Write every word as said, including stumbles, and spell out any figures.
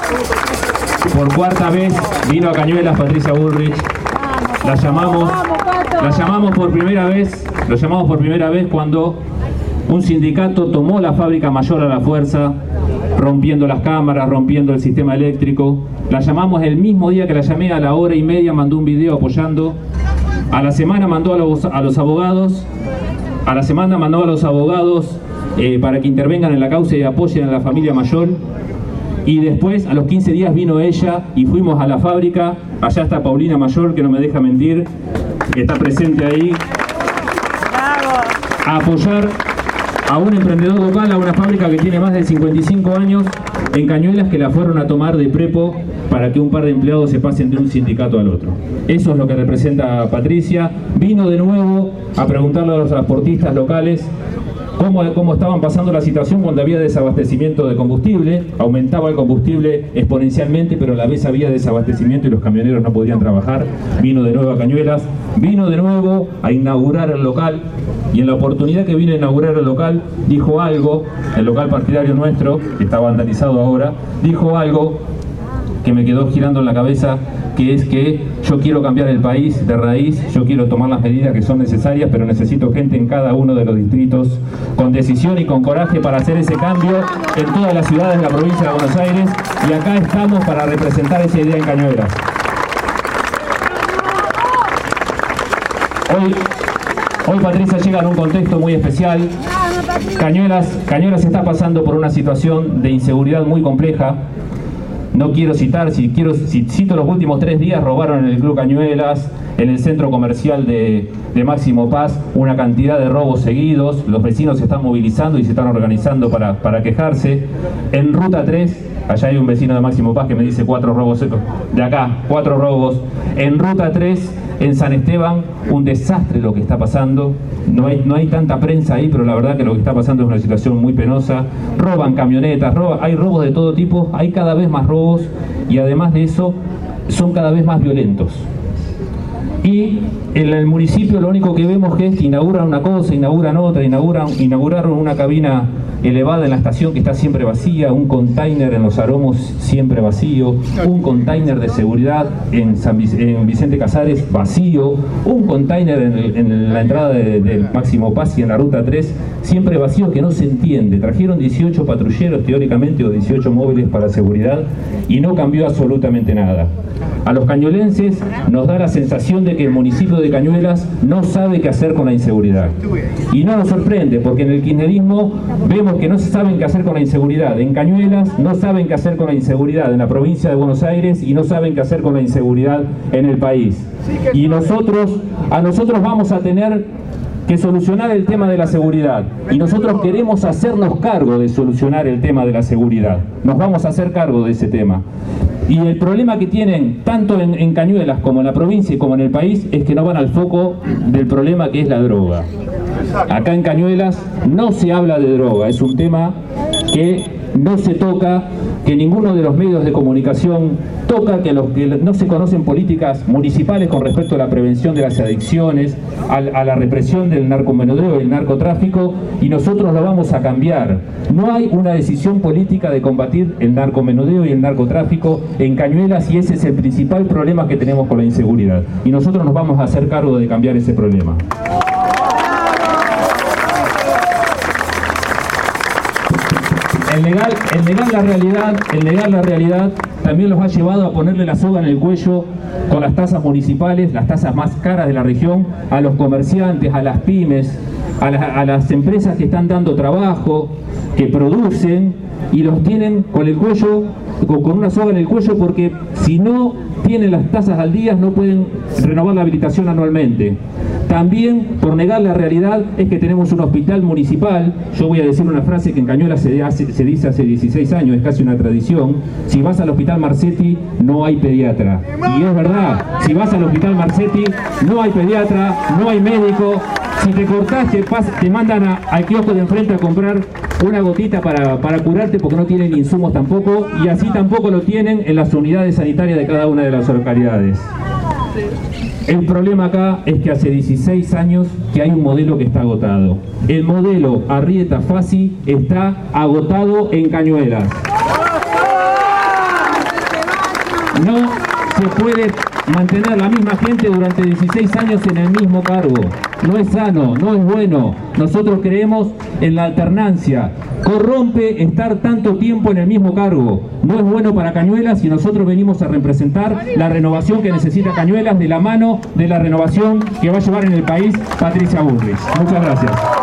Por cuarta vez vino a Cañuelas Patricia Bullrich. La llamamos, la llamamos por primera vez, lo llamamos por primera vez cuando un sindicato tomó la fábrica Mayor a la fuerza, rompiendo las cámaras, rompiendo el sistema eléctrico. La llamamos el mismo día que la llamé, a la hora y media mandó un video apoyando. A la semana mandó a los, a los abogados, a la semana mandó a los abogados eh, para que intervengan en la causa y apoyen a la familia Mayor. Y después, a los quince días, vino ella y fuimos a la fábrica. Allá está Paulina Mayor, que no me deja mentir, que está presente ahí, a apoyar a un emprendedor local, a una fábrica que tiene más de cincuenta y cinco años en Cañuelas, que la fueron a tomar de prepo para que un par de empleados se pasen de un sindicato al otro. Eso es lo que representa Patricia. Vino de nuevo a preguntarle a los transportistas locales Cómo, cómo estaban pasando la situación cuando había desabastecimiento de combustible. Aumentaba el combustible exponencialmente, pero a la vez había desabastecimiento y los camioneros no podían trabajar. Vino de nuevo a Cañuelas, vino de nuevo a inaugurar el local, y en la oportunidad que vino a inaugurar el local, dijo algo, el local partidario nuestro, que está vandalizado ahora, dijo algo que me quedó girando en la cabeza, que es que yo quiero cambiar el país de raíz, yo quiero tomar las medidas que son necesarias, pero necesito gente en cada uno de los distritos con decisión y con coraje para hacer ese cambio en todas las ciudades de la provincia de Buenos Aires, y acá estamos para representar esa idea en Cañuelas. Hoy, hoy Patricia llega en un contexto muy especial. Cañuelas, Cañuelas está pasando por una situación de inseguridad muy compleja. No quiero citar, si, quiero, si cito los últimos tres días, robaron en el Club Cañuelas, en el centro comercial de, de Máximo Paz, una cantidad de robos seguidos. Los vecinos se están movilizando y se están organizando para, para quejarse. En Ruta tres, allá hay un vecino de Máximo Paz que me dice cuatro robos, de acá, cuatro robos. En Ruta tres, en San Esteban, un desastre lo que está pasando. No hay, no hay tanta prensa ahí, pero la verdad que lo que está pasando es una situación muy penosa. Roban camionetas, roban, hay robos de todo tipo, hay cada vez más robos, y además de eso, son cada vez más violentos. Y en el municipio lo único que vemos es que inauguran una cosa, inauguran otra, inauguran, inauguraron una cabina elevada en la estación que está siempre vacía, un container en Los Aromos siempre vacío, un container de seguridad en, San Vic en Vicente Casares vacío, un container en, el, en la entrada de, de Máximo Paz y en la Ruta tres siempre vacío, que no se entiende. Trajeron dieciocho patrulleros teóricamente, o dieciocho móviles para seguridad, y no cambió absolutamente nada. A los cañuelenses nos da la sensación de que el municipio de Cañuelas no sabe qué hacer con la inseguridad. Y no nos sorprende, porque en el kirchnerismo vemos que no saben qué hacer con la inseguridad. En Cañuelas no saben qué hacer con la inseguridad en la provincia de Buenos Aires, y no saben qué hacer con la inseguridad en el país. Y nosotros, a nosotros vamos a tener que solucionar el tema de la seguridad, y nosotros queremos hacernos cargo de solucionar el tema de la seguridad. Nos vamos a hacer cargo de ese tema. Y el problema que tienen tanto en, en Cañuelas como en la provincia y como en el país es que no van al foco del problema, que es la droga. Acá en Cañuelas no se habla de droga, es un tema que no se toca, que ninguno de los medios de comunicación toca, que, los, que no se conocen políticas municipales con respecto a la prevención de las adicciones, a, a la represión del narcomenudeo y el narcotráfico, y nosotros lo vamos a cambiar. No hay una decisión política de combatir el narcomenudeo y el narcotráfico en Cañuelas, y ese es el principal problema que tenemos con la inseguridad, y nosotros nos vamos a hacer cargo de cambiar ese problema. El negar, el negar la realidad, el negar la realidad también los ha llevado a ponerle la soga en el cuello con las tasas municipales, las tasas más caras de la región, a los comerciantes, a las pymes, a, la, a las empresas que están dando trabajo, que producen, y los tienen con el cuello, con una soga en el cuello, porque si no tienen las tasas al día no pueden renovar la habilitación anualmente. También, por negar la realidad, es que tenemos un hospital municipal. Yo voy a decir una frase que en Cañuelas se, hace, se dice hace dieciséis años, es casi una tradición: si vas al hospital Marcetti no hay pediatra. Y es verdad, si vas al hospital Marcetti no hay pediatra, no hay médico. Si te cortás, te, te mandan a, al kiosco de enfrente a comprar una gotita para, para curarte, porque no tienen insumos tampoco, y así tampoco lo tienen en las unidades sanitarias de cada una de las localidades. El problema acá es que hace dieciséis años que hay un modelo que está agotado. El modelo Arrieta Fassi está agotado en Cañuelas. No se puede mantener la misma gente durante dieciséis años en el mismo cargo. No es sano, no es bueno. Nosotros creemos en la alternancia. Corrompe estar tanto tiempo en el mismo cargo. No es bueno para Cañuelas y nosotros venimos a representar la renovación que necesita Cañuelas de la mano de la renovación que va a llevar en el país Patricia Bullrich. Muchas gracias.